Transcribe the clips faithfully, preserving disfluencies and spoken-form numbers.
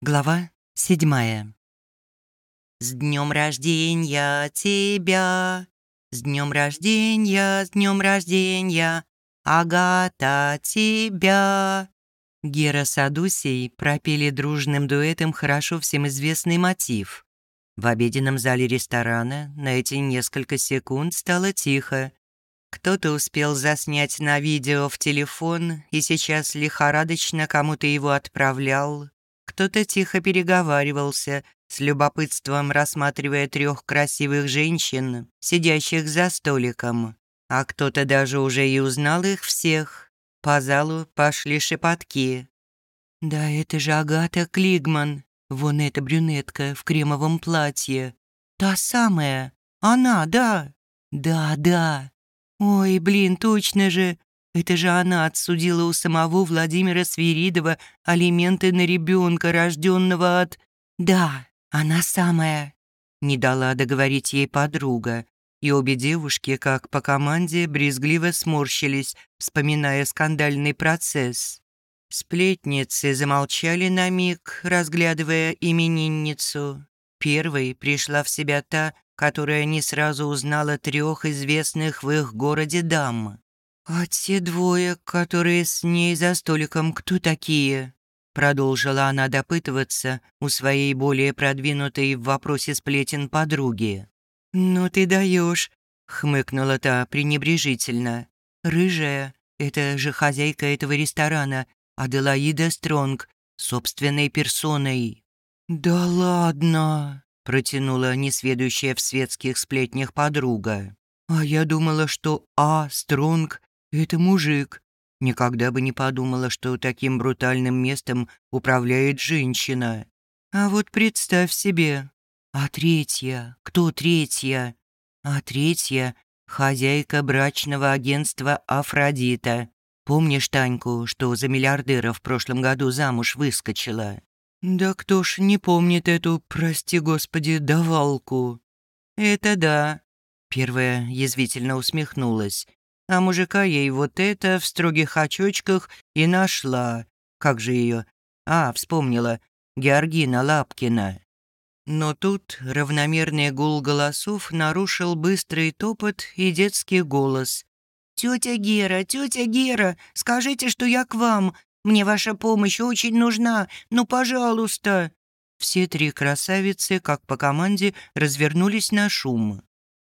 Глава седьмая. «С днем рождения тебя! С днем рождения, с днем рождения! Агата, тебя!» Гера с Адусей пропели дружным дуэтом хорошо всем известный мотив. В обеденном зале ресторана на эти несколько секунд стало тихо. Кто-то успел заснять на видео в телефон и сейчас лихорадочно кому-то его отправлял. Кто-то тихо переговаривался, с любопытством рассматривая трех красивых женщин, сидящих за столиком. А кто-то даже уже и узнал их всех. По залу пошли шепотки. «Да это же Агата Клигман, вон эта брюнетка в кремовом платье. Та самая, она, да, да, да. Ой, блин, точно же. Это же она отсудила у самого Владимира Свиридова алименты на ребенка, рожденного от... Да, она самая. Не дала договорить ей подруга. И обе девушки, как по команде, брезгливо сморщились, вспоминая скандальный процесс. Сплетницы замолчали на миг, разглядывая именинницу. Первой пришла в себя та, которая не сразу узнала трех известных в их городе дам. «А те двое, которые с ней за столиком, кто такие?» Продолжила она допытываться у своей более продвинутой в вопросе сплетен подруги. «Ну ты даешь», — хмыкнула та пренебрежительно. «Рыжая — это же хозяйка этого ресторана, Аделаида Стронг, собственной персоной». «Да ладно», — протянула несведущая в светских сплетнях подруга. «А я думала, что А. Стронг — это мужик. Никогда бы не подумала, что таким брутальным местом управляет женщина. А вот представь себе. А третья? Кто третья? А третья — хозяйка брачного агентства «Афродита». Помнишь Таньку, что за миллиардера в прошлом году замуж выскочила? Да кто ж не помнит эту, прости господи, давалку? Это да. Первая язвительно усмехнулась. А мужика ей вот это в строгих очочках и нашла. Как же ее? А, вспомнила. Георгина Лапкина. Но тут равномерный гул голосов нарушил быстрый топот и детский голос. «Тетя Гера, тетя Гера, скажите, что я к вам. Мне ваша помощь очень нужна. Ну, пожалуйста». Все три красавицы, как по команде, развернулись на шум.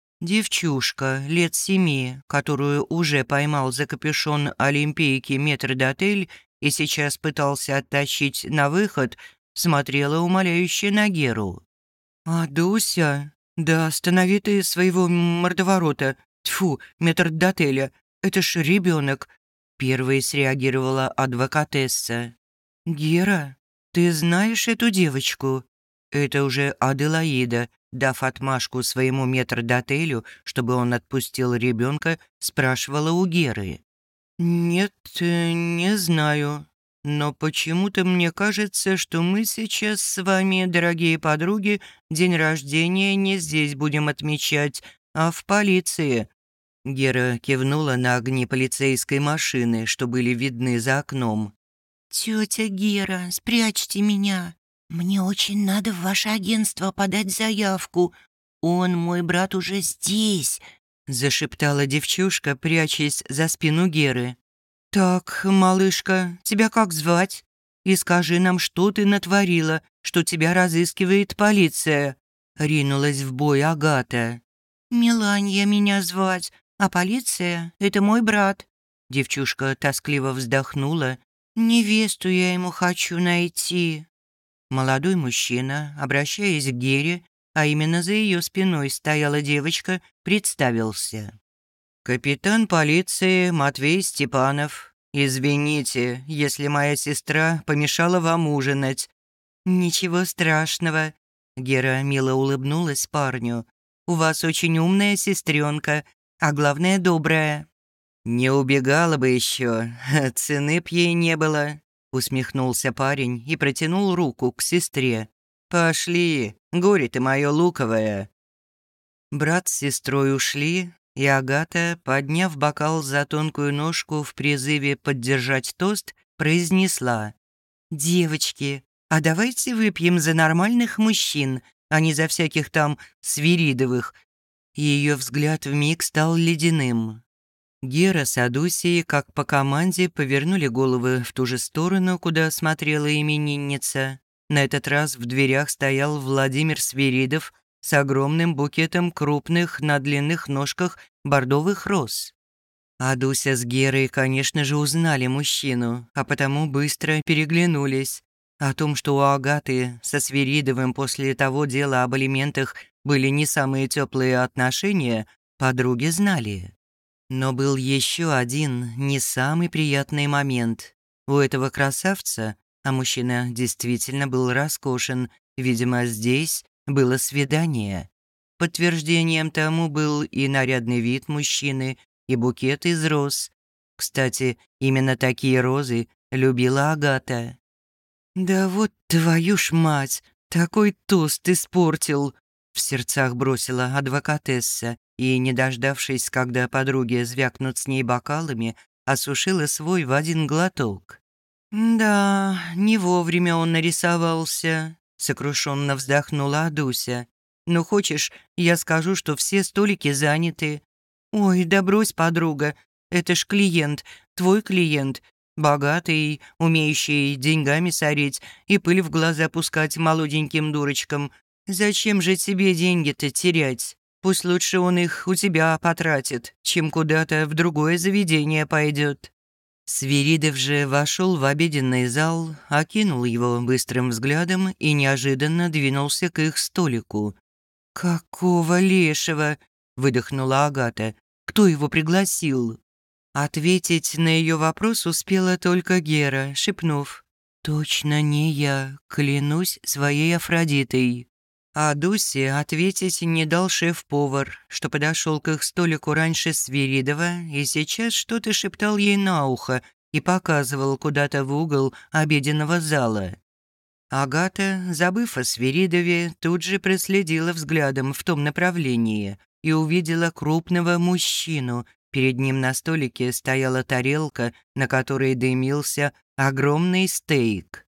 Девчушка лет семи, которую уже поймал за капюшон олимпийки метрдотель и сейчас пытался оттащить на выход, смотрела умоляюще на Геру. «А Дуся? Да останови ты своего мордоворота. Тьфу, метрдотеля. Это ж ребенок. Первой среагировала адвокатесса. «Гера, ты знаешь эту девочку?» Это уже Аделаида, дав отмашку своему метрдотелю, чтобы он отпустил ребенка, спрашивала у Геры. «Нет, э, не знаю. Но почему-то мне кажется, что мы сейчас с вами, дорогие подруги, день рождения не здесь будем отмечать, а в полиции». Гера кивнула на огни полицейской машины, что были видны за окном. «Тетя Гера, спрячьте меня. Мне очень надо в ваше агентство подать заявку. Он, мой брат, уже здесь», — зашептала девчушка, прячась за спину Геры. «Так, малышка, тебя как звать? И скажи нам, что ты натворила, что тебя разыскивает полиция?» — ринулась в бой Агата. «Меланья меня звать, а полиция — это мой брат». Девчушка тоскливо вздохнула. «Невесту я ему хочу найти». Молодой мужчина, обращаясь к Гере, а именно за ее спиной стояла девочка, представился. «Капитан полиции Матвей Степанов. Извините, если моя сестра помешала вам ужинать». «Ничего страшного», — Гера мило улыбнулась парню. «У вас очень умная сестренка, а главное добрая». «Не убегала бы еще, цены б ей не было», — усмехнулся парень и протянул руку к сестре. «Пошли, горе ты мое луковое». Брат с сестрой ушли, и Агата, подняв бокал за тонкую ножку в призыве поддержать тост, произнесла: «Девочки, а давайте выпьем за нормальных мужчин, а не за всяких там свиридовых». Ее взгляд вмиг стал ледяным. Гера с Адусей, как по команде, повернули головы в ту же сторону, куда смотрела именинница. На этот раз в дверях стоял Владимир Свиридов с огромным букетом крупных на длинных ножках бордовых роз. Адуся с Герой, конечно же, узнали мужчину, а потому быстро переглянулись. О том, что у Агаты со Свиридовым после того дела об алиментах были не самые теплые отношения, подруги знали. Но был еще один не самый приятный момент. У этого красавца, а мужчина действительно был роскошен, видимо, здесь было свидание. Подтверждением тому был и нарядный вид мужчины, и букет из роз. Кстати, именно такие розы любила Агата. «Да вот твою ж мать, такой тост испортил!» В сердцах бросила адвокатесса и, не дождавшись, когда подруги звякнут с ней бокалами, осушила свой в один глоток. «Да, не вовремя он нарисовался», — сокрушенно вздохнула Адуся. «Ну, хочешь, я скажу, что все столики заняты?» «Ой, да брось, подруга, это ж клиент, твой клиент, богатый, умеющий деньгами сорить и пыль в глаза пускать молоденьким дурочкам. Зачем же тебе деньги-то терять? Пусть лучше он их у тебя потратит, чем куда-то в другое заведение пойдет». Свиридов же вошел в обеденный зал, окинул его быстрым взглядом и неожиданно двинулся к их столику. «Какого лешего?» – выдохнула Агата. «Кто его пригласил?» Ответить на ее вопрос успела только Гера, шепнув: «Точно не я, клянусь своей Афродитой». А Дусе ответить не дал шеф-повар, что подошел к их столику раньше Свиридова и сейчас что-то шептал ей на ухо и показывал куда-то в угол обеденного зала. Агата, забыв о Свиридове, тут же проследила взглядом в том направлении и увидела крупного мужчину. Перед ним на столике стояла тарелка, на которой дымился огромный стейк.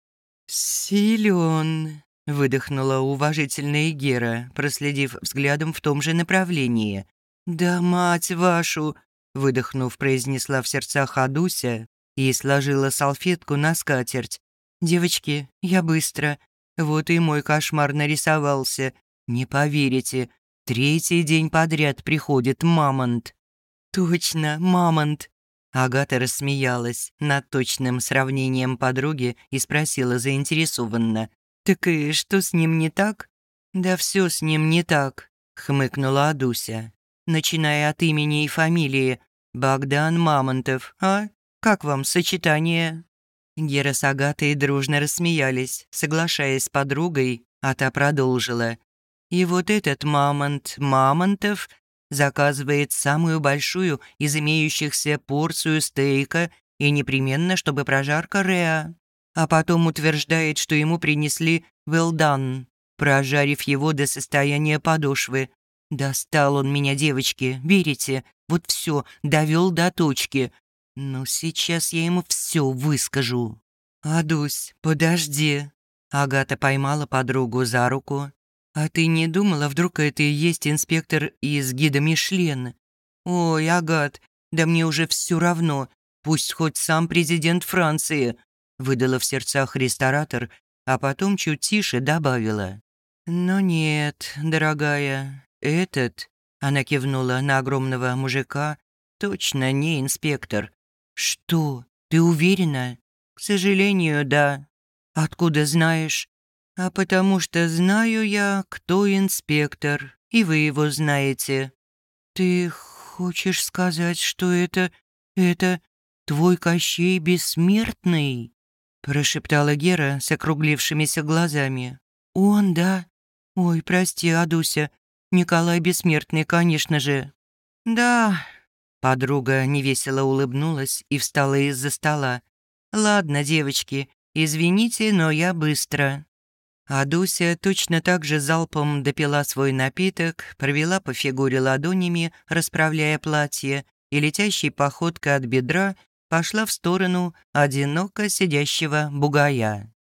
«Силён», — выдохнула уважительная Гера, проследив взглядом в том же направлении. «Да мать вашу!» — выдохнув, произнесла в сердцах Адуся и сложила салфетку на скатерть. «Девочки, я быстро. Вот и мой кошмар нарисовался. Не поверите, третий день подряд приходит мамонт». «Точно, мамонт!» Агата рассмеялась над точным сравнением подруги и спросила заинтересованно: «Так и что с ним не так?» «Да все с ним не так», — хмыкнула Адуся, начиная от имени и фамилии. «Богдан Мамонтов, а? Как вам сочетание?» Гера с Агатой дружно рассмеялись, соглашаясь с подругой, а та продолжила: «И вот этот Мамонт Мамонтов заказывает самую большую из имеющихся порцию стейка и непременно, чтобы прожарка Реа, а потом утверждает, что ему принесли well done, прожарив его до состояния подошвы. Достал он меня, девочки, верите? Вот все, довел до точки. Ну, сейчас я ему все выскажу». «Адусь, подожди». Агата поймала подругу за руку. «А ты не думала, вдруг это и есть инспектор из гида Мишлен?» «Ой, Агат, да мне уже все равно. Пусть хоть сам президент Франции», — выдала в сердцах ресторатор, а потом чуть тише добавила: «Но нет, дорогая, этот...» — она кивнула на огромного мужика. «Точно не инспектор». «Что, ты уверена?» «К сожалению, да». «Откуда знаешь?» «А потому что знаю я, кто инспектор, и вы его знаете». «Ты хочешь сказать, что это... это твой Кощей Бессмертный?» прошептала Гера с округлившимися глазами. «Он, да? Ой, прости, Адуся. Николай Бессмертный, конечно же». «Да». Подруга невесело улыбнулась и встала из-за стола. «Ладно, девочки, извините, но я быстро». А Дуся точно так же залпом допила свой напиток, провела по фигуре ладонями, расправляя платье, и летящей походкой от бедра пошла в сторону одиноко сидящего бугая.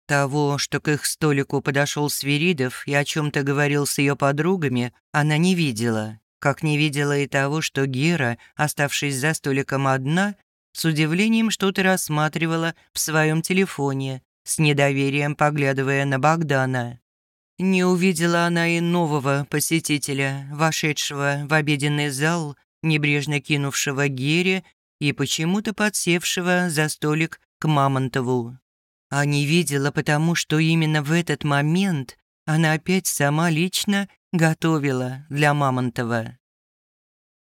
Того, что к их столику подошел Свиридов и о чем-то говорил с ее подругами, она не видела. Как не видела и того, что Гера, оставшись за столиком одна, с удивлением что-то рассматривала в своем телефоне, с недоверием поглядывая на Богдана. Не увидела она и нового посетителя, вошедшего в обеденный зал, небрежно кинувшего Гере и почему-то подсевшего за столик к Мамонтову. А не видела, потому что именно в этот момент она опять сама лично готовила для Мамонтова.